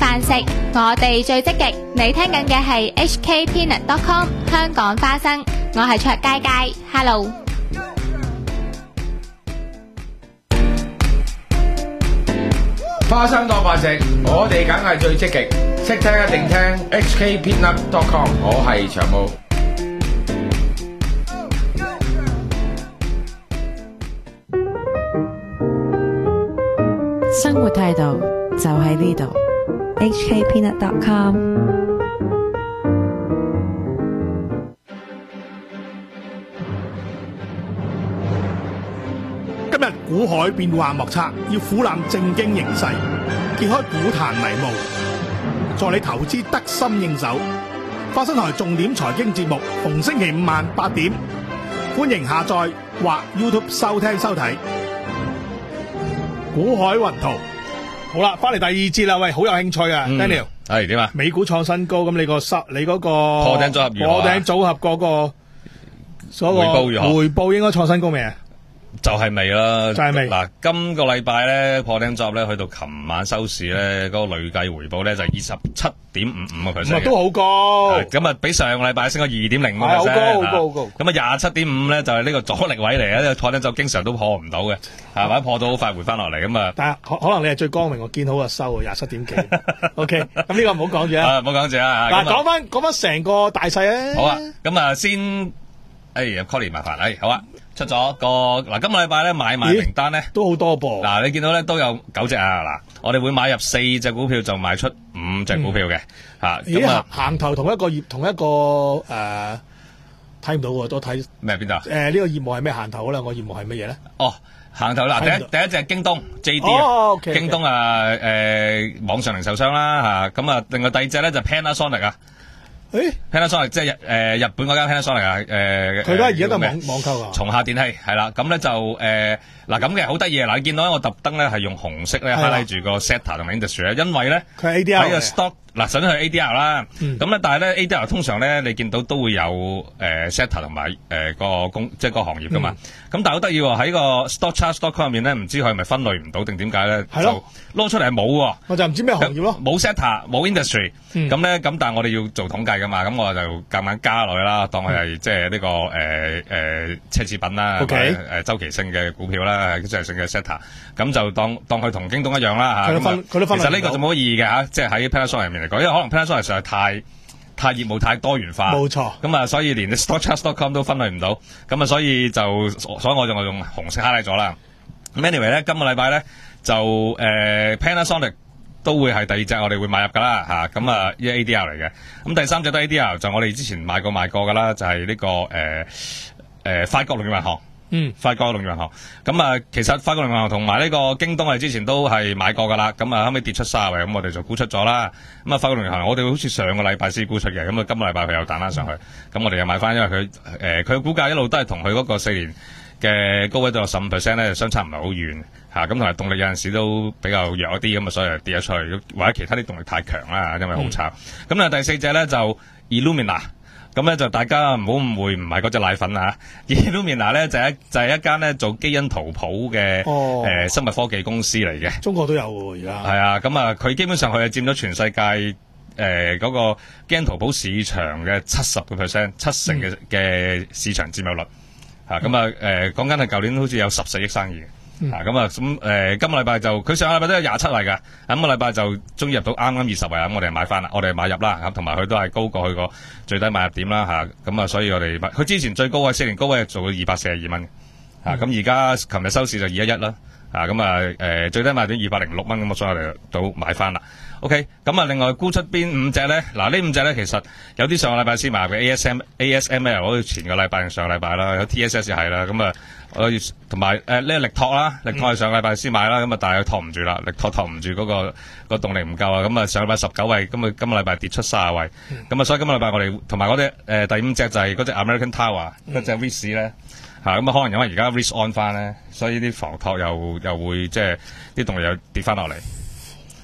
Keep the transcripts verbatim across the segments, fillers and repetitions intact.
飯食，我哋最積極。你聽緊嘅係 H K Peanut dot com 香港花生，我係卓佳佳 ，Hello。 花生當飯食，我哋梗係最積極，識聽一定聽 H K Peanut dot com， 我係長毛。 生活態度就喺呢度 ，H K Peanut dot com。 今日股海變幻莫測，要俯覽正經形勢，揭開股壇迷霧，助你投資得心應手。花生台重點財經節目，逢星期五晚八點，歡迎下載或 YouTube 收聽收睇。股海雲圖，好啦，翻嚟第二節啦，喂，好有興趣啊、嗯、，Daniel， 係點啊？ 美股創新高，咁你個收，你嗰個破頂組合如何啊？ 破頂組合嗰個所回報如何？ 回報應該創新高未啊？ 就係未啦， 就係未。 嗱，今個禮拜咧破頂組合咧，去到琴晚收市咧，嗰、那個累計回報咧就係二十七點五五個 percent， 都好高。 咁啊，比上個禮拜升咗二點零五個 percent， 好高，好高，好高。 咁啊，廿七點五咧就係呢個阻力位嚟啊！呢個破頂組合經常都破唔到嘅，係或者破到好快回翻落嚟咁啊。 但係可可能你係最光明，我見好就收啊，廿七點幾。OK，咁呢個唔好講住啊， 唔好講住啊。 嗱，講翻講翻成個大勢啊。 好啊，咁啊先，哎呀 Colin 麻煩，哎，好啊。出咗個嗱，今個禮拜咧買賣名單咧都好多噃。嗱， 你見到咧都有九隻啊。嗱，我哋會買入四隻股票，就賣出五隻股票嘅嚇。 咁啊，行頭同一個業同一個誒睇唔到喎，都睇咩邊度？誒呢個業務係咩行頭咧？我業務係乜嘢咧？ 哦，行頭嗱，第一第一隻係京東 J D 啊， 哦 okay, 京東啊誒、呃、網上零售商啦嚇。咁啊，另外第二隻咧就 Panasonic 啊。 誒 Panasonic 即係誒日本嗰間 Panasonic 啊，誒佢而家而家都係網網購啊， 松下電器係啦，咁咧就誒嗱咁嘅好得意啊！嗱，你見到咧我特登咧係用紅色咧 highlight 住個 sector 同埋 industry 咧，因為咧佢係 A D R 喺個 stock 嗱，首先係 A D R 啦，咁咧但係咧 A D R 通常咧你見到都會有誒 sector 同埋誒個公即係個行業噶嘛，咁但係好得意喎，喺個 stock chart stock chart 入面咧，唔知佢係咪分類唔到定點解咧？ 係咯， 攞出嚟係冇喎， 我就唔知咩行業咯， 冇 sector 冇 industry，咁咧咁但係我哋要做統計噶嘛，咁我就夾硬加落去啦，當佢係即係呢個誒誒奢侈品啦，誒週期性嘅股票啦，週期性嘅 sector，咁就當當佢同京東一樣啦嚇。佢都分，佢都分。其實呢個就冇乜意義嘅嚇，即係喺 Panasonic 入面嚟講，因為可能 Panasonic 實在太太業務太多元化， 冇錯。咁啊，所以連 StockCharts dot com 都分類唔到，咁啊，所以就所以我就我用紅色 highlight 咗啦。咁 anyway 咧，今個禮拜咧就誒、呃、Panasonic。都會係第二隻我哋會買入噶啦嚇，咁啊呢 A D R 嚟嘅，咁第三隻都 A D R 就我哋之前買過賣過噶啦，就係、是、呢、這個誒誒、呃呃、法國農業銀行，嗯，法國農業銀行，咁啊其實法國農業銀行同埋呢個京東我哋之前都係買過噶啦，咁啊後尾跌出卅位，咁我哋就沽出咗啦，咁啊法國農業銀行我哋好似上個禮拜先沽出嘅，咁啊今個禮拜佢又彈翻上去，咁、嗯、我哋又買翻，因為佢誒佢嘅股價一路都係同佢嗰個四年嘅高位到十五 percent 咧，相差唔係好遠嚇，咁同埋動力有陣時都比較弱一啲，咁啊所以就跌咗出去，或者其他啲動力太強啦，因為好差。咁、嗯、啊第四隻咧就 Illumina， 咁咧就大家唔好誤會，唔係嗰隻奶粉啊 ，Illumina 咧就係、一就係、一間咧做基因圖譜嘅誒、哦呃、生物科技公司嚟嘅。 中國都有喎而家。係啊，咁啊佢基本上佢係佔咗全世界誒嗰、呃那個基因圖譜市場嘅七十個 percent， 七成嘅嘅、嗯、市場佔有率。啊，咁啊，誒講緊係舊年好似有十四億生意嘅，嗯、啊，咁啊，咁、呃、誒今個禮拜就佢上個禮拜都有廿七位㗎，咁個禮拜就終於入到啱啱二十位，咁我哋買翻啦，我哋買入啦，咁同埋佢都係高過佢個最低買入點啦，嚇，咁啊，所以我哋買，佢之前最高位四年高位做到二百四十二蚊，嚇，咁而家琴日收市就二一一啦，啊，咁啊，誒、呃、最低買點二百零六蚊，咁所以我哋都買翻啦。OK， 咁啊，另外沽出邊五隻咧？嗱，呢五隻咧，其實有啲上個禮拜先買嘅 A S M A S M L， 好似前個禮拜定上個禮拜啦，有 T S S 係啦，咁啊，我同埋誒呢個力拓啦，力拓係上個禮拜先買啦，咁啊，但係托唔住啦，力拓托唔住嗰、那個、那個動力唔夠啊，咁啊，上個禮拜十九位，咁啊，今個禮拜跌出卅位，咁、嗯、啊，所以今個禮拜我哋同埋嗰隻誒第五隻就係嗰隻 American Tower 嗰隻 Risk 咧，嚇，咁啊，可能因為而家 Risk on 翻咧，所以啲房託又又會即係啲動力又跌翻落嚟。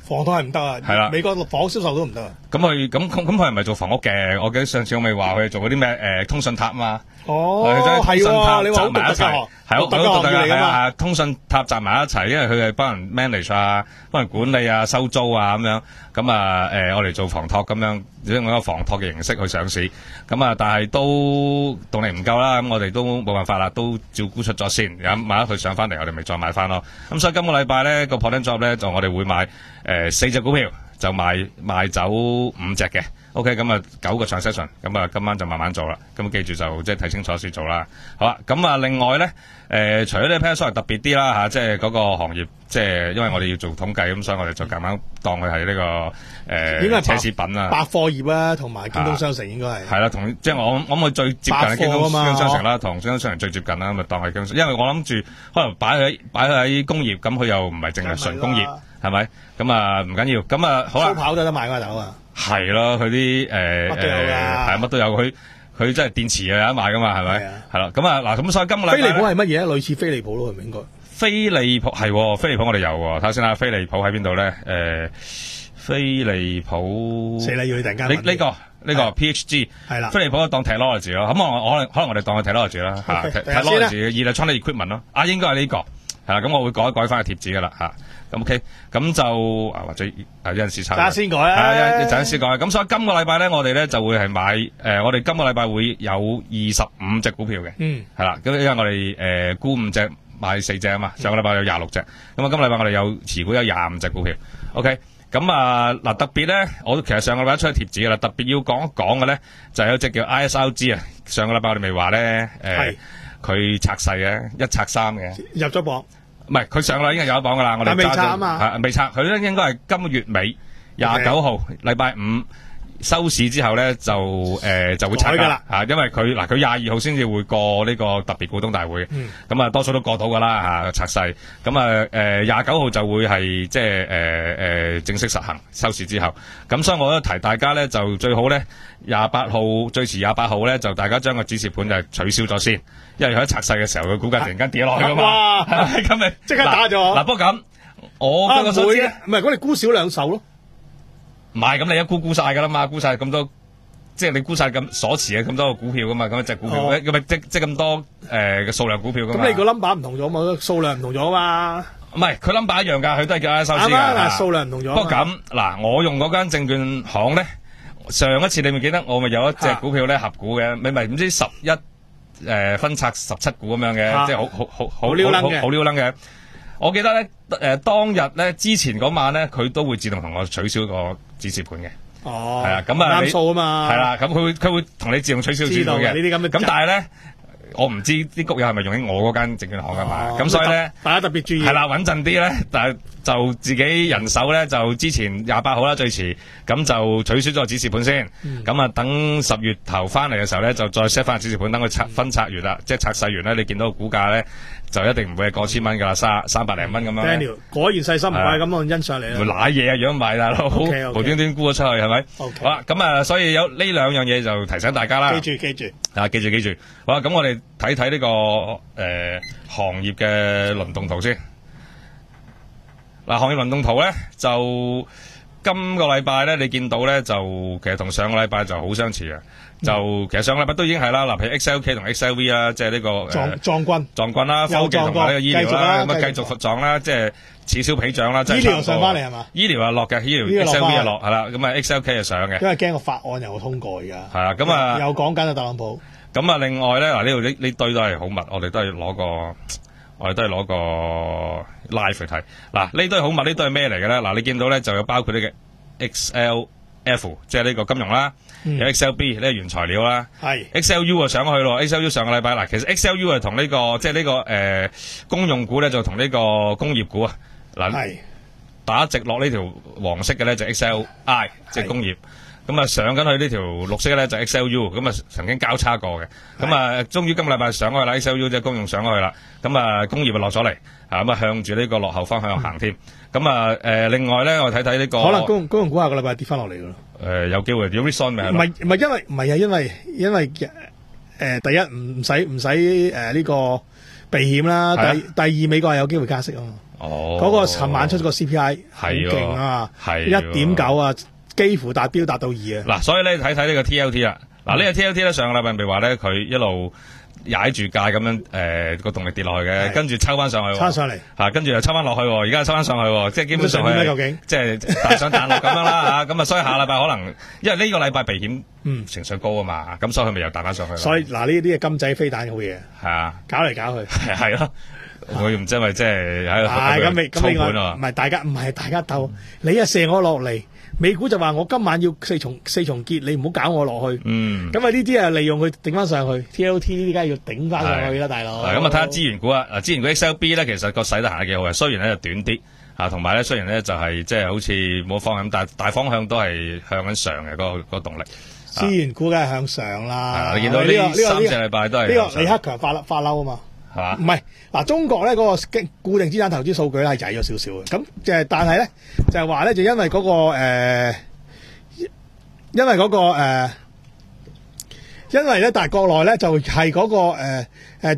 房託係唔得啊， 係啦美國房屋銷售都唔得啊。 咁佢咁咁咁佢係咪做房屋嘅？我記得上次我咪話佢做嗰啲咩誒通訊塔啊嘛。 哦， 佢將通訊塔係喎，你話好集埋一齊，係好獨特嘅行業嚟㗎嘛。 係通訊塔集埋一齊，因為佢係幫人 manage 啊，幫人管理啊、收租啊咁樣。咁啊誒，我哋做房託咁樣，用一個房託嘅形式去上市。咁啊，但係都動力唔夠啦，咁我哋都冇辦法啦，都照沽出咗先。咁萬一佢上翻嚟，我哋咪再買翻咯。咁所以今個禮拜咧個 Portland Job 咧就我哋會買誒四隻股票，就賣賣走五隻嘅。OK，咁啊九個 transaction，咁啊今晚就慢慢做啦。咁記住就即係睇清楚先做啦。好啦，咁啊另外咧，誒、呃、除咗呢 pair 特別啲啦嚇，即係嗰個行業，即係因為我哋要做統計，咁所以我哋就咁啱當佢係呢個誒奢侈品啊、 百貨業啊，同埋京東商城應該係。 係啦，同即係我我諗佢最接近嘅京東京東商城啦，同京東商城最接近啦，咁啊當係京東，因為我諗住可能擺喺擺喺工業，咁佢又唔係淨係純工業，係咪？咁啊唔緊要，咁啊好啦。 蘇跑都得買㗎頭啊！ 係咯，佢啲誒誒係乜都有，佢佢真係電池又有得賣噶嘛，係咪？係啦，咁啊嗱，咁所以今個禮拜飛利浦係乜嘢咧？類似飛利浦咯，係咪應該？ 飛利浦係，飛利浦我哋有喎，睇下先啦。飛利浦喺邊度咧？誒，飛利浦死啦！要你突然間呢呢個呢個 P H G 係啦， 飛利浦當 technology 咯，咁我可能可能我哋當佢 technology 啦嚇 ，technology electronic equipment 咯，啊應該係呢個係啦，咁我會改一改翻個貼紙噶啦嚇。咁 OK，咁就啊或者啊有陣時差， 陣先改啊， 係一陣先改。咁所以今個禮拜咧，我哋咧就會係買誒、呃，我哋今個禮拜會有二十五隻股票嘅， 嗯， 係啦。咁因為我哋誒沽五隻買四隻啊嘛，上個禮拜有廿六隻，咁啊今個禮拜我哋有持股有廿五隻股票。OK，咁啊嗱特別咧，我其實上個禮拜出咗貼紙噶啦，特別要講一講嘅咧就係有隻叫 I S R G 啊，上個禮拜我哋咪話咧誒，佢、呃、拆細嘅一拆三嘅， 入咗榜。 唔係，佢上啦已經有一榜噶啦，我哋未拆啊嘛， 係未拆，佢咧應該係今個月尾廿九號禮拜五收市之後咧就誒、呃、就會拆噶啦嚇，因為佢嗱佢廿二號先至會過呢個特別股東大會，咁、嗯、啊多數都過到噶啦嚇拆細，咁啊誒廿九號就會係即係誒誒正式實行收市之後，咁所以我都提大家咧就最好咧廿八號最遲廿八號咧就大家將個指示盤就取消咗先。因為佢喺拆細嘅時候，佢股價突然間跌落去噶嘛， 哇！ 咁咪即刻打咗。 嗱，不過咁，我嗰個所知咧， 唔係，咁你沽少兩手咯。 唔係，咁你一沽沽晒噶啦嘛，沽晒咁多，即係你沽晒咁所持嘅咁多個股票噶嘛，咁一隻股票，咁咪即即咁多誒嘅數量股票噶嘛。 咁你個 number 唔同咗嘛，數量唔同咗嘛。 唔係，佢 number 一樣㗎，佢都係叫 I S R G 㗎。 啱啱，數量唔同咗。 不過咁，嗱，我用嗰間證券行咧，上一次你咪記得我咪有一隻股票咧合股嘅，你咪唔知十一。誒、呃，分拆十七股咁樣嘅、啊，即係好好好好溜楞嘅， 好溜楞嘅。我記得咧，誒、呃、當日咧之前嗰晚咧，佢都會自動同我取消個指示盤嘅。 哦， 係啊，咁啊， 啱數啊嘛。係啦，咁佢會佢會同你自動取消指示盤嘅。 呢啲咁嘅。 咁但係咧，我唔知啲谷友係咪用喺我嗰間證券行㗎嘛？咁、哦、所以咧， 大家特別注意。係啦，穩陣啲咧，但係就自己人手咧，就之前廿八號啦最遲，咁就取消咗個指示盤先。咁、嗯、啊，等十月頭翻嚟嘅時候咧，就再 set 翻個指示盤，等佢拆分拆完啦、嗯，即係拆細完咧，你見到個股價咧，就一定唔會係過千蚊㗎啦，三三百零蚊咁樣。 Daniel 果然細心唔怪咁我欣賞你啦。會揦嘢啊，樣賣大佬， okay, okay. 無端端沽咗出去係咪？ Okay. 好啦，咁啊，所以有呢兩樣嘢就提醒大家啦。 記住記住。 啊，記住記住。好啦，咁我哋睇睇呢個誒、呃、行業嘅輪動圖先。嗱，行業輪動圖咧，就今個禮拜咧，你見到咧，就其實同上個禮拜就好相似嘅。就、嗯、其實上個禮拜都已經係啦，嗱，譬如 X L K 同 X L V 啦，即係呢個撞撞棍撞棍啦，科技同埋呢個醫療啦，咁啊繼續撞啦，即係此消彼長啦。醫療上翻嚟係嘛？醫療啊落嘅，醫療 X L V 啊落係啦，咁啊 X L K 係上嘅。 因為驚個法案又通過而家。係啊，咁啊又講緊啊特朗普。 咁啊，另外咧嗱，呢度呢呢堆都係好密，我哋都係攞個。我哋都係攞個 live 去睇，嗱呢堆好密，呢堆係咩嚟嘅咧？嗱你見到咧就有包括呢個 X L F， 即係呢個金融啦，嗯、有 X L B 呢個原材料啦，係 X L U 啊上去咯 ，X L U 上個禮拜嗱，其實 X L U 係同呢個即係呢個誒、呃、公用股咧就同呢個工業股啊嗱打直落呢條黃色嘅咧就 X L I 即係工業。咁啊上緊去呢條綠色咧就 X L U， 咁啊曾經交叉過嘅，咁啊終於今個禮拜上去啦 ，X L U 即係公用上去啦，咁啊工業啊落咗嚟，啊咁啊向住呢個落後方向行添，咁啊誒另外咧我睇睇呢個可能公公用股下個禮拜跌翻落嚟噶咯， 誒有機會有 reason 咪係唔係唔係因為唔係啊，因為因為誒、呃、第一唔唔使唔使誒呢個避險啦，第第二美國係有機會加息啊嘛。 哦， 嗰個尋晚出咗個 C P I 好係喎勁啊， 係一點九啊，幾乎達標達到二啊。 嗱，所以咧睇睇呢個 T L T 啦。嗱，呢個 T L T 咧上個禮拜咪話咧佢一路踩住界咁樣誒個動力跌落去嘅， 係跟住抽翻上去喎， 抽上嚟嚇，跟住又抽翻落去喎，而家又抽翻上去喎，即係基本上咁想點咧係究竟即係彈上彈落咁樣啦嚇。咁啊，所以下禮拜可能因為呢個禮拜避險嗯情緒高啊嘛，咁所以佢咪又彈翻上去咯。 所以嗱呢啲係金仔飛彈好嘢， 係啊， 搞嚟搞去。 係係咯，我唔知係咪即係喺係咁你度操咁另外盤啊唔係大家唔係大家鬥，你啊射我落嚟，美股就話我今晚要四重四重結，你唔好搞我落去。 嗯。 咁啊呢啲啊利用佢頂翻上去，T L T 呢啲梗係要頂翻上去啦，大佬。 係咁啊，睇下資源股啊，嗱資源股 X L B 咧，其實個勢都行得幾好嘅，雖然咧就短啲啊，同埋咧雖然咧就係即係好似冇方向，但係大方向都係向緊上嘅嗰個嗰個動力。 資源股梗係向上啦。 係你見到呢呢個呢個三隻禮拜都係呢向上個李克強發發嬲啊嘛。 係嘛唔係嗱，中國咧嗰個固定資產投資數據咧係曳咗少少嘅，咁即係但係咧就係話咧就因為嗰、個、呃、因為嗰、個、呃、因為咧但係國內咧就係嗰、個誒誒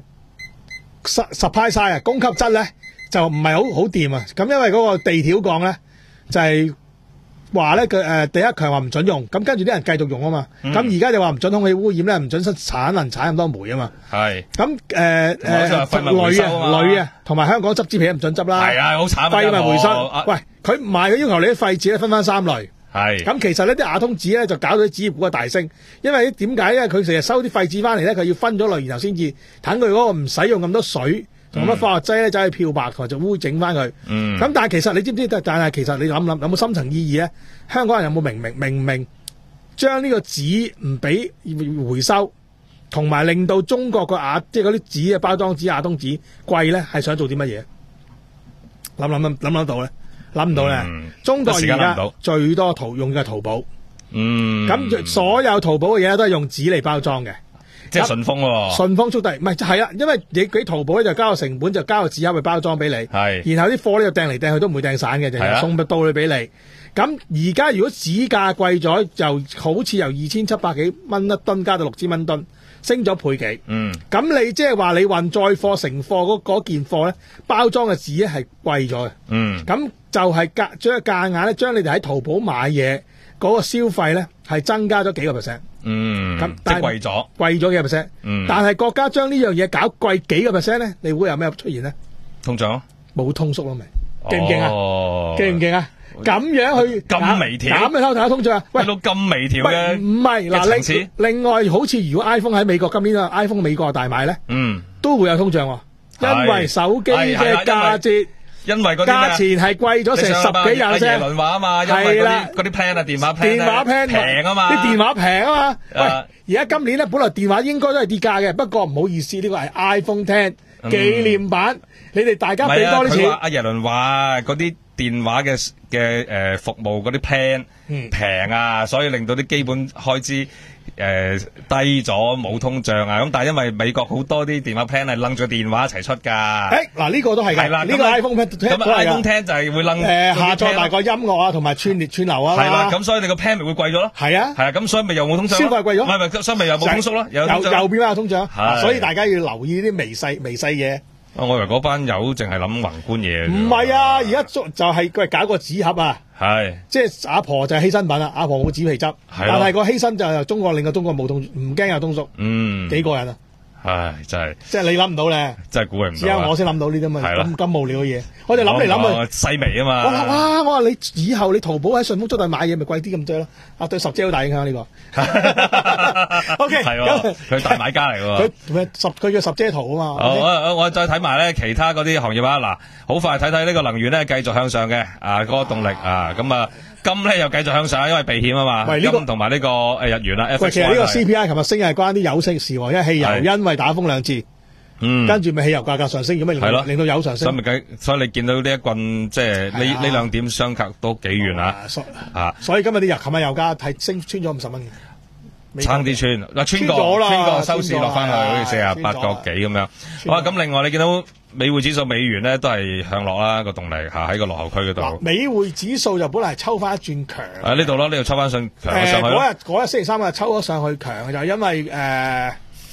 supply side 啊供給側咧就唔係好好掂啊，咁因為嗰個地條鋼咧就係、話咧佢誒第一強話唔準用，咁跟住啲人繼續用啊嘛，咁而家就話唔準空氣污染咧，唔準產能產咁多煤啊嘛。 係咁誒同埋好似話誒廢物回鋁收啊嘛啊鋁啊，同埋香港執紙皮唔準執啦。 係啊，好慘啊！ 廢物回收啊。 喂，佢唔係佢要求你啲廢紙咧分翻三類。 係咁其實呢啲亞通紙咧就搞到啲紙業股嘅大升，因為點解咧？佢成日收啲廢紙翻嚟咧，佢要分咗類，然後先至等佢嗰個唔使用咁多水同咁多化學劑咧，走去漂白同埋就污整翻佢。 嗯咁但係其實你知唔知？但係其實你諗諗有冇深層意義咧？香港人有冇明明明明將呢個紙唔俾回收，同埋令到中國個亞即係嗰啲紙嘅包裝紙亞通紙貴咧，係想做啲乜嘢？諗諗諗諗諗到咧？諗唔到咧？ 嗯中國而一時間諗唔家到最多淘用嘅係淘寶， 嗯， 咁、所有淘寶嘅嘢都係用紙嚟包裝嘅。 即係順豐喎。 順豐速遞唔係就係啦，因為你俾淘寶咧就交個成本，就交個紙盒去包裝俾你， 係然後啲貨咧就掟嚟掟去都唔會掟散嘅，就係啊送到你俾你。咁而家如果紙價貴咗，就好似由二千七百幾蚊一噸加到六千蚊噸，升咗倍幾。 嗯咁你即係話你運載貨成貨嗰嗰件貨咧，包裝嘅紙咧係貴咗嘅。 嗯咁就係夾將夾硬咧，將你哋喺淘寶買嘢嗰個消費咧係增加咗幾個 percent， 嗯， 咁即但係係貴咗。 貴咗幾個 percent。 嗯但係國家將呢樣嘢搞貴幾個 percent 咧，你會有咩出現咧？ 通脹。 冇通縮咯，咪勁唔勁啊？ 哦勁唔勁啊？咁樣去咁微調減嘅偷睇下通脹啊？喂去，到咁微調喂嘅。 唔係嘅層次嗱，另另外好似如果 iPhone 喺美國今年啊 iPhone 美國大賣咧， 嗯， 都會有通脹喎， 係因為手機係係啦嘅價折因為嗰啲價錢係貴咗成十幾廿阿耶 percent。 倫話啊嘛，因為嗰係啦啲嗰啲 plan 啊，電話 plan 電話 plan 平啊嘛， 啲電話平啊嘛。 啊喂，而家今年咧，本來電話應該都係跌價嘅，不過唔好意思，呢個係 iPhone X 紀念版，你哋大家俾唔係啊，佢話多啲錢。 阿耶倫話嗰啲電話嘅嘅誒服務嗰啲 plan 嗯平啊，所以令到啲基本開支誒低咗，冇通脹啊。咁但係因為美國好多啲電話 plan 係擸住電話一齊出㗎。 誒嗱，呢個都係㗎， 係啦， 呢個 iPhone X 都咁啊 iPhone 係㗎。 X 就係會擸誒下載埋埋個音樂啊，同埋串列串流啊嘛。 係啦，咁所以你個 plan 咪會貴咗咯。 係啊係啊，咁所以咪又冇通脹咯。 消費貴咗唔係唔係，所以咪又冇通縮咯， 又有通脹又變翻有通脹， 係所以大家要留意呢啲微細微細嘢。 啊我以為嗰班友淨係諗宏觀嘢嘅啫。 唔係啊，而家就就係佢係搞個紙盒啊。 係即係阿婆就係犧牲品啦，阿婆冇紙皮執，但係個犧牲就係中國令到中國冇通，唔驚有通縮， 嗯， 幾過癮啊！ 唉，真係即係你諗唔到咧， 真係估佢唔只到啊。 有我先諗到呢啲咁嘅係啦咁咁無聊嘅嘢。我哋諗嚟諗去， 去，細微啊嘛。 我話哇，我話你以後你淘寶喺順豐速遞買嘢咪貴啲咁多咯？啊，對十姐好大影響呢個。O K， 係喎，佢大買家嚟喎。 佢佢十佢叫十姐圖啊嘛。 好，我我我再睇埋咧其他嗰啲行業啊，嗱，好快睇睇呢個能源咧繼續向上嘅，啊，嗰個動力啊，咁啊金咧又繼續向上，因為避險啊嘛， 喂呢個金同埋呢個誒日元啦喂，其實呢個 C F X Y 係 P I 琴日升係關啲油息事喎，因為汽油係因為打風兩次， 嗯， 跟住咪汽油價格上升，咁咪令係咯到令到油上升。 所以咪計，所以你見到呢一棍即係呢係啊呢兩點相隔都幾遠啊， 啊所啊， 所以今日啲油，琴日油價係升穿咗五十蚊嘅。 差啲穿，嗱穿穿咗過啦穿過收市穿咗落翻去， 係啊好似四十八個幾咁樣。好啊，咁另外你見到美匯指數美元咧都係向落啦個動力嚇喺個落後區嗰嗱， 度。 美匯指數就本嚟係抽翻一轉強。 啊呢度咯，呢度抽翻上強咗誒上去咯。 嗰日嗰日星期三日抽咗上去強，就係因為誒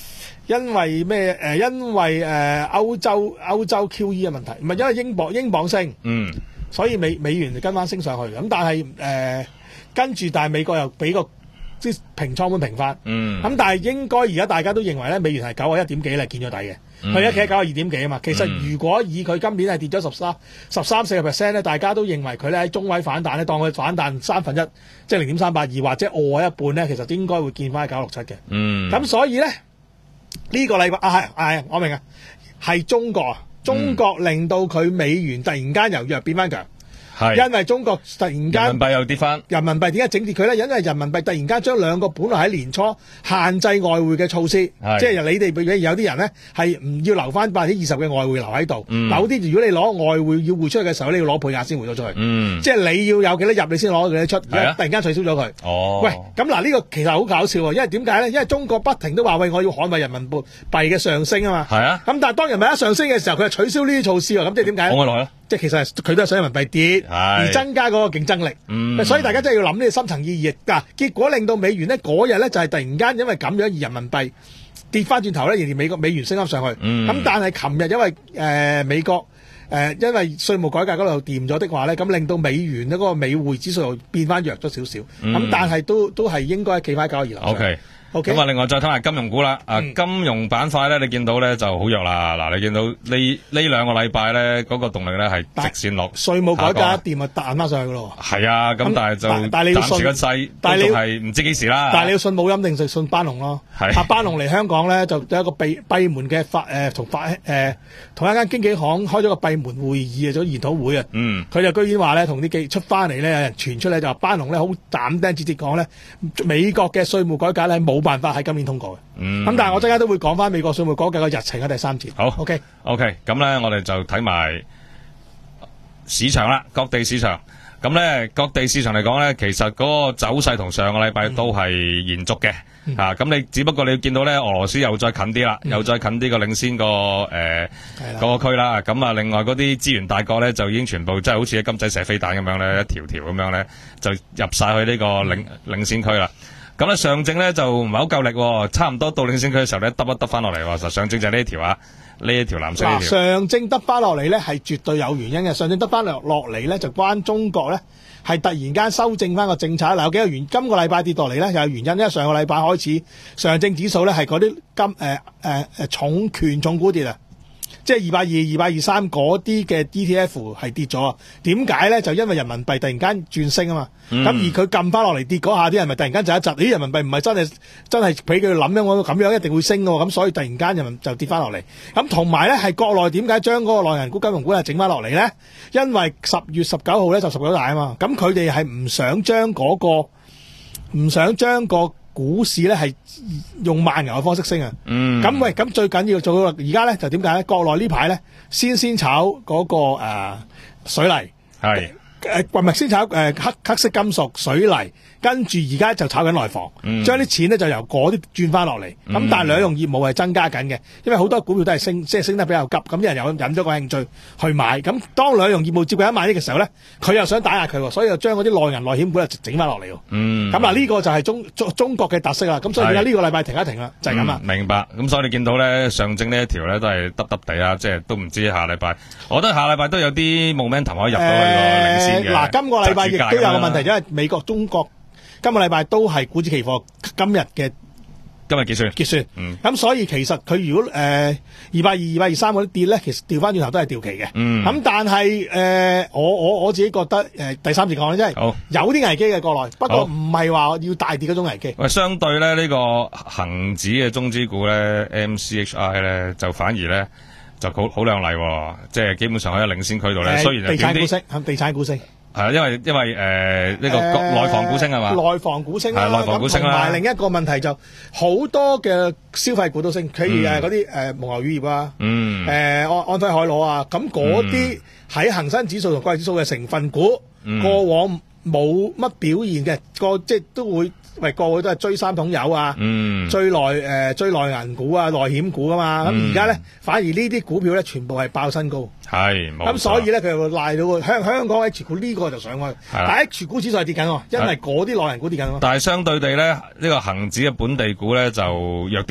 因為咩？誒、呃，因為誒、呃、歐洲歐洲 Q E 嘅問題，唔係因為英鎊英鎊升， 嗯， 所以美美元就跟翻升上去。咁但係誒、呃、跟住，但係美國又俾個即係平倉盤平翻。 嗯， 咁但係應該而家大家都認為咧，美元係九啊一點幾咧，見咗底嘅。佢而家企喺九啊二點幾啊嘛。其實如果以佢今年係跌咗十三十三四個 percent 咧，大家都認為佢咧喺中位反彈咧，當佢反彈三分一，即係零點三八二或者餓一半咧，其實應該會見翻喺九六七嘅。 嗯， 咁所以咧。呢個禮拜啊係係我明啊，係中國啊，中國令到佢美元突然間由弱變翻強， 係因為中國突然間人民幣又跌翻， 人民幣點解整跌佢咧？因為人民幣突然間將兩個本來喺年初限制外匯嘅措施，即係你哋譬如有啲人咧係唔要留翻百分之二十嘅外匯留喺度， 嗯、 有啲如果你攞外匯要匯出去嘅時候，你要攞配額先匯咗出去， 嗯、即係你要有幾多入你先攞幾多出，而家突然間取消咗佢。 哦， 喂，咁嗱呢個其實好搞笑喎，因為點解咧？因為中國不停都話喂，我要捍衞人民幣嘅上升啊嘛。 係啊。 咁但係當人民幣一上升嘅時候，佢就取消呢啲措施喎。咁即係點解咧？ 講落去即係其實佢都係想人民幣跌，而增加嗰個競爭力。嗯、所以大家真係要諗呢個深層意義。嗱，結果令到美元咧嗰日咧就係突然間因為咁樣而人民幣跌翻轉頭咧，而美國美元升翻上去。咁、嗯、但係琴日因為誒、呃、美國誒、呃、因為稅務改革嗰度掂咗的話咧，咁令到美元嗰個美匯指數又變翻弱咗少少。咁、嗯、但係都都係應該企翻九二樓上。 Okay. OK， 咁啊，另外再睇下金融股啦。啊、嗯，金融板塊咧，你見到咧就好弱啦。嗱，你見到呢呢兩個禮拜咧，嗰、那個動力咧係直線落。稅務改革一掂啊，彈翻上去噶咯。係啊，咁但係就但係你要信暫時個勢，但係你係唔知幾時啦。但係你要信冇音定係信班農咯。係啊，班農嚟香港咧就有一個閉閉門嘅法誒同法誒同一間經紀行開咗個閉門會議啊，做研討會啊。嗯。佢就居然話咧，同啲記出翻嚟咧，有人傳出嚟就話班農咧好斬釘截鐵講咧，美國嘅稅務改革咧冇辦法喺今年通過嘅，咁、嗯、但係我陣間都會講翻美國稅務改革嘅日程嘅第三節。好 ，OK，OK，、okay. okay, 咁咧我哋就睇埋市場啦，各地市場。咁咧各地市場嚟講咧，其實嗰個走勢同上個禮拜都係延續嘅，咁、嗯啊、你只不過你見到咧俄羅斯又再近啲啦、嗯，又再近啲個領先個誒嗰個區啦。咁啊，另外嗰啲資源大國咧就已經全部即係好似金仔射飛彈咁樣咧，一條條咁樣咧就入晒去呢個領、嗯、領先區啦。咁咧上證咧就唔係好夠力，差唔多到領先區嘅時候咧，得一得翻落嚟喎。實上證就係呢一條啊，呢一條藍色呢條。上證得翻落嚟咧係絕對有原因嘅。上證得翻落落嚟咧就關中國咧係突然間修正翻個政策。嗱，有幾個原因，今個禮拜跌落嚟咧又有原因，因為上個禮拜開始上證指數咧係嗰啲金誒誒誒重權重股跌啊。即係二百二、二百二三嗰啲嘅 E T F 係跌咗啊？點解咧？就因為人民幣突然間轉升啊嘛。咁、嗯、而佢撳翻落嚟跌嗰下，啲人咪突然間就一窒。咦？人民幣唔係真係真係俾佢諗樣，我咁樣一定會升喎。咁所以突然間人民就跌翻落嚟。咁同埋咧係國內點解將嗰個內銀股、金融股係整翻落嚟咧？因為十月十九號咧就十九大啊嘛。咁佢哋係唔想將嗰、嗰個唔想將個股市咧係用慢牛嘅方式升啊！咁、嗯、喂，咁最緊要做到而家咧就點解咧？國內呢排咧先先炒嗰、嗰個誒、呃、水泥，係誒唔係先炒誒、呃、黑黑色金屬水泥，跟住而家就炒緊內房，將、嗯、啲錢咧就由嗰啲轉翻落嚟。咁、嗯、但係兩樣業務係增加緊嘅，因為好多股票都係升，即係升得比較急，咁啲人又引咗個興趣去買。咁當兩樣業務接近一萬億嘅時候咧，佢又想打壓佢，所以就將嗰啲內銀內險股就整翻落嚟。嗯，咁嗱呢個就係中中中國嘅特色啦。咁所以點解呢個禮拜停一停啦？就係咁啦。明白。咁所以你見到咧上證呢一條咧都係耷耷地啊，即係都唔知下禮拜。我覺得下禮拜都有啲 momentum 可以入到去個領先嘅。嗱、呃，今個禮拜亦都有個問題，因為美國、中國今個禮拜都係股指期貨今日嘅今日結算結算。咁、嗯、所以其實佢如果誒二百二、二百二三嗰啲跌咧，其實調翻轉頭都係掉期嘅。咁、嗯、但係誒、呃、我我我自己覺得誒、呃、第三節講咧，真係有啲危機嘅國內，不過唔係話要大跌嗰種危機。喂，相對咧呢、呢個恒指嘅中資股咧 M C H I 咧就反而咧就好好亮麗，即係基本上喺領先區度咧。雖然地產股升，地產股升。係啊，因為因為誒呢、呃這個內房股升係嘛？內房股升啦，內房股升啦。同埋另一個問題就好多嘅消費股都升，譬如誒嗰啲誒蒙牛乳業啊，嗯，誒、呃、安安徽海螺啊，咁嗰啲喺恒生指數同國際指數嘅成分股，嗯、過往冇乜表現嘅，個即係都會。喂，個個都係追三桶油啊，嗯、追內誒、呃、追內銀股啊、內險股啊嘛，咁而家咧反而呢啲股票咧全部係爆新高，係咁所以咧佢又賴到香香港 H 股呢個就上去，但係 H 股指數係跌緊喎，因為嗰啲內銀股跌緊咯。但係相對地咧，呢、呢個恒指嘅本地股咧就弱啲啦。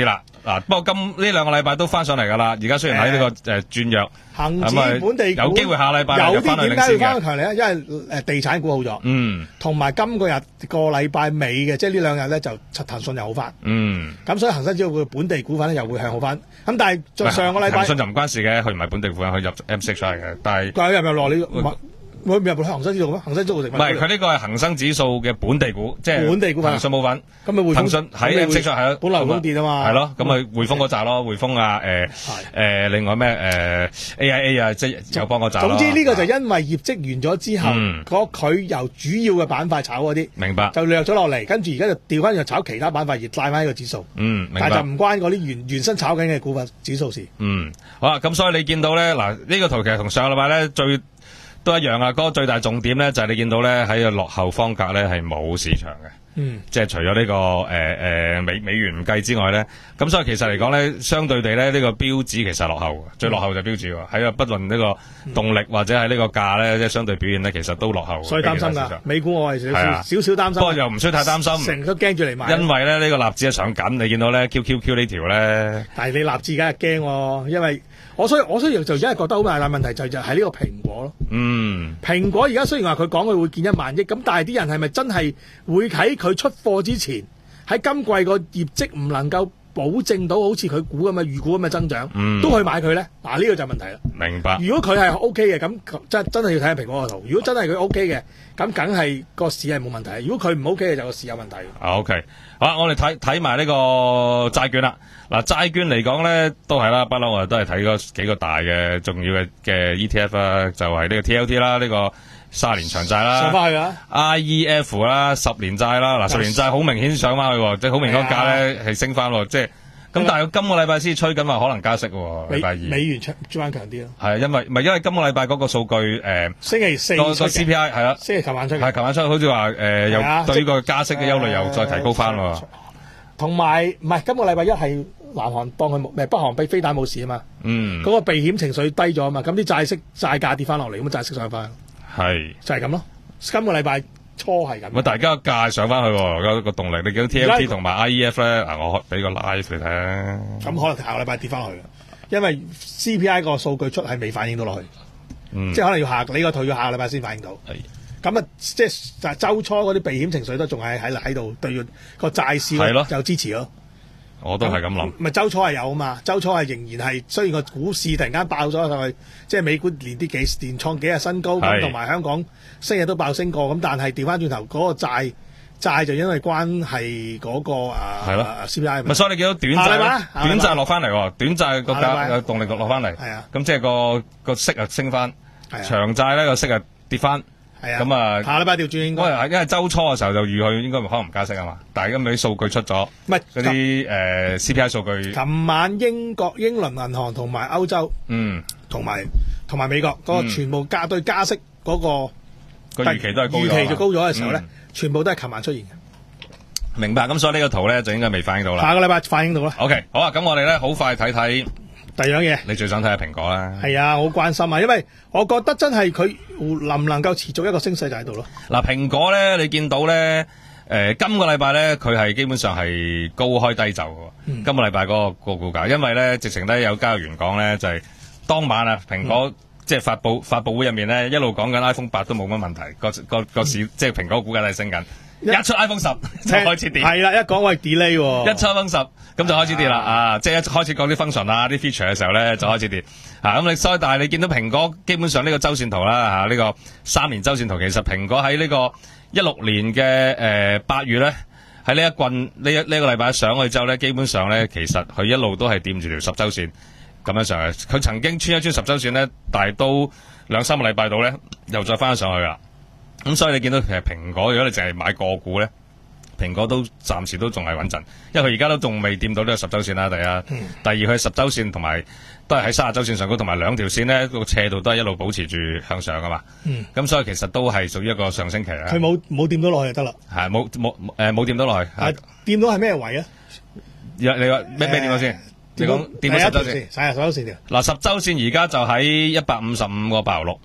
嗱，不過今呢兩個禮拜都翻上嚟㗎啦。而家雖然喺呢個誒轉弱， 恒指咁啊本地股有機會下禮拜有又翻去啲點解要領先嘅。 翻去強嚟咧？因為誒地產股好咗， 嗯同埋今個日個禮拜尾嘅，即係呢兩日咧就騰訊又好翻， 嗯， 咁所以恒生指數嘅本地股份咧又會向好翻。咁但係就上個禮拜騰訊就唔關事嘅，佢唔係本地股份，佢入 M 六出嚟嘅，但係。 但係入唔入落你會入入恒生指數咩？恒生指數成唔係，佢呢個係恒生指數嘅本地股，即係本地股份騰訊冇份。 咁咪匯豐騰訊喺 M 四出係咯， 本來高跌啊嘛， 係咯，咁咪匯豐嗰扎咯，匯豐啊，誒誒，另外咩誒 A I A 啊，即係有幫嗰扎咯。 總之呢個就因為業績完咗之後， 嗯嗰佢由主要嘅板塊炒嗰啲， 明白， 就掠咗落嚟，跟住而家就調翻又炒其他板塊，而帶翻呢個指數。 嗯，明白。 但係就唔關嗰啲原原身炒緊嘅股份指數事。 嗯，好啦，咁所以你見到咧，嗱呢個圖其實同上個禮拜咧最都一樣啊。嗰個最大重點咧就係你見到咧喺個落後方格咧係冇市場嘅。 嗯， 即係除咗呢、這個誒誒、呃、美美元唔計之外咧，咁所以其實嚟講咧，相對地咧，呢、這個標指其實係落後嘅，最落後就係標指喎。喺個不論呢個動力或者係呢個價咧，即係相對表現咧，其實都落後。 所以擔心㗎，美股我係少少少少擔心。 不過又唔需要太擔心， 成日都驚住嚟買。 因為咧呢、這個納指係上緊，你見到咧 Q Q Q 呢條咧。 但係你納指梗係驚喎，因為我所以我所以就而家覺得好大問題就就係呢個蘋果咯。 嗯， 蘋果而家雖然話佢講佢會見一萬億，咁但係啲人係咪真係會喺佢出貨之前喺今季個業績唔能夠保證到好似佢估咁嘅預估咁嘅增長， 嗯、 都去買佢咧？嗱、啊、呢、呢個就問題啦。 明白。 如果佢係 O K 嘅，咁真真係要睇下蘋果個圖。如果真係佢 O K 嘅，咁梗係個市係冇問題。如果佢唔 O K 嘅，就個市有問題。 啊 OK，好啦，我哋睇睇埋呢個債券啦。嗱，債券嚟講咧，都係啦，不嬲我哋都係睇嗰幾個大嘅重要嘅嘅 E T F 啦，就係呢個 T L T 啦，呢個卅年長債啦， 上翻去啊 I E F 啦，十年債啦，嗱十年債好明顯上翻去喎，即係好明顯個價咧係升翻喎，即係咁。但係今個禮拜先吹緊話可能加息喎，禮拜二美元出轉翻強啲咯。 係因為唔係因為今個禮拜嗰個數據誒， 星期四個個 C P I 係啦， 星期琴晚出， 係琴晚出，好似話誒又對呢個加息嘅憂慮又再提高翻喎。 同埋唔係今個禮拜一係南韓當佢冇，唔係北韓被飛彈冇事啊嘛， 嗯， 嗰個避險情緒低咗啊嘛，咁啲債息債價跌翻落嚟，咁債息上翻， 係就係咁咯。今個禮拜初係咁。 咁大家個價上翻去喎，有個動力。你見到 T L T 同埋 I E F 咧，嗱我俾個 live 你睇下。 咁可能下個禮拜跌翻落去，因為 C P I 個數據出係未反映到落去， 嗯、 即係可能要下你個圖要下個禮拜先反映到。咁啊，即係就週初嗰啲避險情緒都仲係喺喺度，對個債市有支持咯。 我都係咁諗。 咪週初係有啊嘛，週初係仍然係，雖然個股市突然間爆咗上去，即係美股連啲幾連創幾日新高，咁同埋香港升日都爆升過，咁但係調翻轉頭嗰個債債就因為關係嗰、那個啊係咯 C P I， 咪所以你見到短債短債落翻嚟喎，短債個價有動力落翻嚟， 係啊， 咁即係個個息啊升翻，長債咧個息啊跌翻。 係啊， 咁啊， 下禮拜調轉應該， 因為週初嘅時候就預佢應該可能唔加息啊嘛，但係今日啲數據出咗， 唔係嗰啲誒 C P I 數據。 琴晚英國英倫銀行同埋歐洲， 嗯， 同埋同埋美國嗰、那個全部加對加息嗰、那個個預期都係高咗， 預期就高咗嘅時候咧、嗯，全部都係琴晚出現嘅。 明白，咁所以呢個圖咧就應該未反映到啦。 下個禮拜反映到啦。 OK，好啊，咁我哋咧好快睇睇。 第二樣嘢， 你最想睇下蘋果啦？ 係啊，好關心啊，因為我覺得真係佢能唔能夠持續一個升勢就喺度咯。 嗱，蘋果咧，你見到咧，誒、呃，今個禮拜咧，佢係基本上係高開低走嘅、嗯。今個禮拜嗰個個股價，因為咧，直情咧有交易員講咧，就係、是、當晚啊，蘋果、嗯、即係發佈發佈會入面咧，一路講緊 iPhone 八都冇乜問題，個個個市、嗯、即係蘋果股價都係升緊。一出 iPhone 十就開始跌， 係啦，一講喂 delay 喎， 一出 iPhone 十咁就開始跌啦，啊，即係一開始講啲 function 啊、啲 feature 嘅時候咧，就開始跌，啊，咁你所以但係你見到蘋果基本上呢個周線圖啦，嚇、啊、呢、呢個三年周線圖，其實蘋果喺呢個一六年嘅誒八月咧，喺呢一棍呢一呢個禮拜上去之後咧，基本上咧其實佢一路都係掂住條十週線咁樣上去，佢曾經穿一穿十週線咧，但係都兩三個禮拜度咧，又再翻上去啦。咁所以你見到其實蘋果，如果你淨係買個股咧，蘋果都暫時都仲係穩陣，因為佢而家都仲未掂到呢個十週線啦。第一，嗯、第二佢十週線同埋都係喺三十週線上高，同埋兩條線咧個斜度都係一路保持住向上噶嘛。咁、嗯、所以其實都係屬於一個上升期啦。 佢冇冇掂到落去就得啦。係冇冇誒冇掂到落去。 係掂到係咩位啊？ 你話咩咩掂到先？你講掂到十週線？ 係啊，十週線條。 嗱，十週線而家就喺一百五十五個八毫六。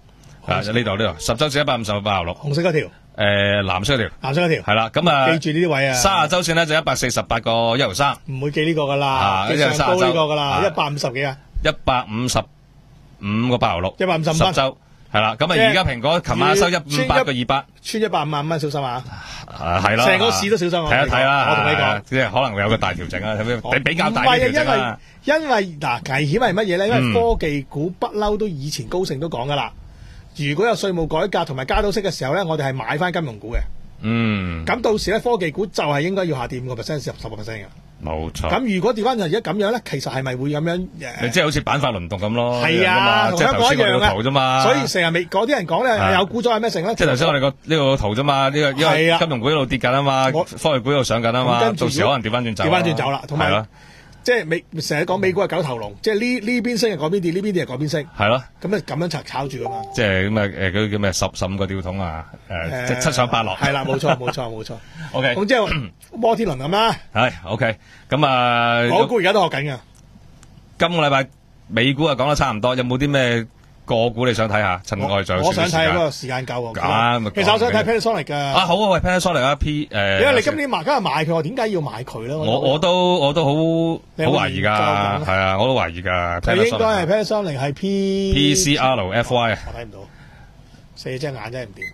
啊呢度呢度十周線一百五十八廿六， 紅色嗰條， 誒藍色嗰條， 藍色嗰條， 係啦，咁啊記住呢啲位啊。 三十周線咧就一百四十八個一毫三， 唔會記呢個噶啦， 啊記上高呢個噶啦， 啊一百五十幾啊， 一百五十五個八毫六， 一百五十五蚊十周。係啦，咁啊即係而家蘋果琴晚收一五百個二百， 穿一百五萬蚊，小心啊！ 啊係啦， 成個市都小心啊！ 睇一睇啦， 我同你講， 即係可能會有個大調整啊，比比較大唔係啊， 嘅調整啦。 因為因為嗱危險係乜嘢咧？因為嗯科技股不嬲都以前高盛都講噶啦，如果有稅務改革同埋加到息嘅時候咧，我哋係買翻金融股嘅。 嗯， 咁到時咧科技股就係應該要下跌五個 percent 十十個 percent 嘅。 冇錯。 咁如果調翻就而家咁樣咧，其實係咪會咁樣誒？ 你即係好似板塊輪動咁咯， 係啊，同即係香港一樣頭先我哋個圖啫嘛。 所以成日未嗰啲人講咧，有股災係咩成咧？ 即係頭先我哋個呢個圖啫嘛，呢個因為金融股一路跌緊啊嘛，科技股一路上緊啊嘛，到時可能調翻轉走。 調翻轉走啦，同埋係咯。 即係美成日講美股係九頭龍，即係呢呢邊升係嗰邊跌，呢邊跌係嗰邊升。 係咯， 咁咧咁樣炒炒住噶嘛。 即係咁啊誒嗰啲叫咩十十五個吊桶啊誒，即係七上八落。 係啦，冇錯冇錯冇錯。 O K， 咁即係摩天輪咁啦。 係 O K，咁啊， 港股而家都學緊㗎。 今個禮拜美股啊講得差唔多，有冇啲咩個股你想睇下？趁我哋仲有我想睇嗰個個時間夠喎。 咁其實我想睇 Panasonic 㗎。 啊好啊，喂 Panasonic 啊 P 誒， 因為你今年買今日買佢，我點解要買佢咧？ 我我都我都好好懷疑㗎， 係係啊，我都懷疑㗎。 佢應該係 Panasonic 係 P P C R F Y 啊， 我睇唔到，四隻眼真係唔掂。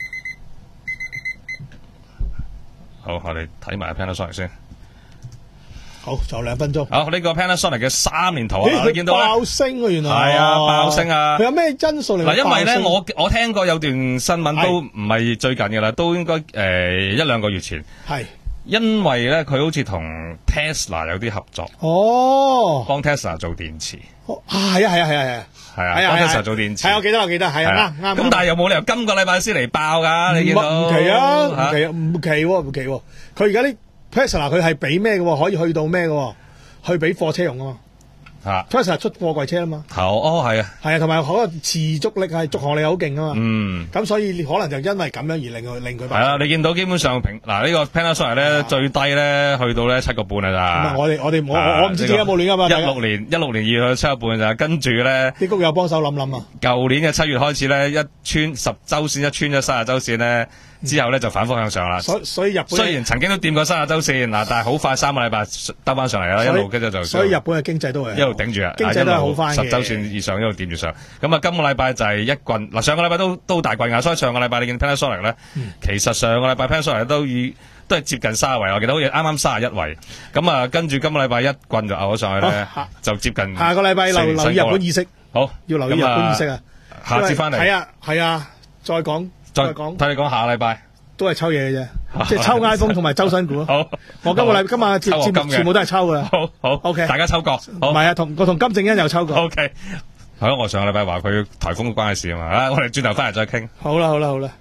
好，我哋睇埋 Panasonic 先。 好，仲有兩分鐘。 好，呢個 Panasonic 嘅三年圖啊， 咦你見到咧？ 爆升喎，原來係啊，爆升啊！ 佢有咩因素令佢爆升？ 嗱，因為咧，我我聽過有段新聞都唔係最近嘅啦，都應該誒一兩個月前。 係。 因為咧，佢好似同 Tesla 有啲合作。 哦。 幫 Tesla 做電池。 啊，係啊，係啊，係啊， 係啊，幫 Tesla 做電池。 係，我記得，我記得，係啊，啱啱。 咁但係又冇理由今個禮拜先嚟爆㗎，你見到？ 唔奇啊，唔奇啊，唔奇喎，唔奇喎。佢而家啲 Tesla 佢係俾咩嘅？可以去到咩嘅？去俾貨車用啊嘛。 嚇 Tesla 出貨櫃車啊嘛。 好，哦，係啊。 係啊，同埋可能持續力係續航力好勁啊嘛。 嗯。 咁所以你可能就因為咁樣而令佢令佢。 係啊，你見到基本上平嗱呢個 Panasonic 咧最低咧去到咧七個半㗎咋。 咁啊，我哋我哋我我唔知自己有冇亂㗎嘛。 一六年一六年二去七個半㗎咋，跟住咧啲谷友幫手諗諗啊。 舊年嘅七月開始咧，一穿十週線，一穿咗三十週線咧。之後咧就反覆向上啦。 所所以日本雖然曾經都掂過三十週線嗱，但係好快三個禮拜兜翻上嚟啦，一路跟住就所以日本嘅經濟都係一路頂住啊， 經濟都係好翻嘅。 十週線以上一路掂住上。咁啊，今個禮拜就係一棍嗱，上個禮拜都都大棍㗎，所以上個禮拜你見 Panasonic 咧，其實上個禮拜 Panasonic 都以都係接近卅位，我記得好似啱啱卅一位。咁啊，跟住今個禮拜一棍就拗咗上去咧，就接近。 下個禮拜留留意日本意識， 好要留意日本意識啊！ 下次翻嚟係啊係啊，再講再講， 睇你講下個禮拜。 都係抽嘢嘅啫，即係抽 iPhone 同埋抽新股。 好， 我今個禮今晚節節目全部都係抽噶啦。 好好，OK，大家抽過。 唔係啊，同我同金正恩又抽過。 OK，係咯，我上個禮拜話佢颱風關嘅事啊嘛，啊，我哋轉頭翻嚟再傾。 好啦好啦好啦，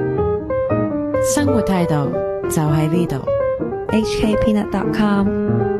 生活態度就喺呢度。H K Peanut dot com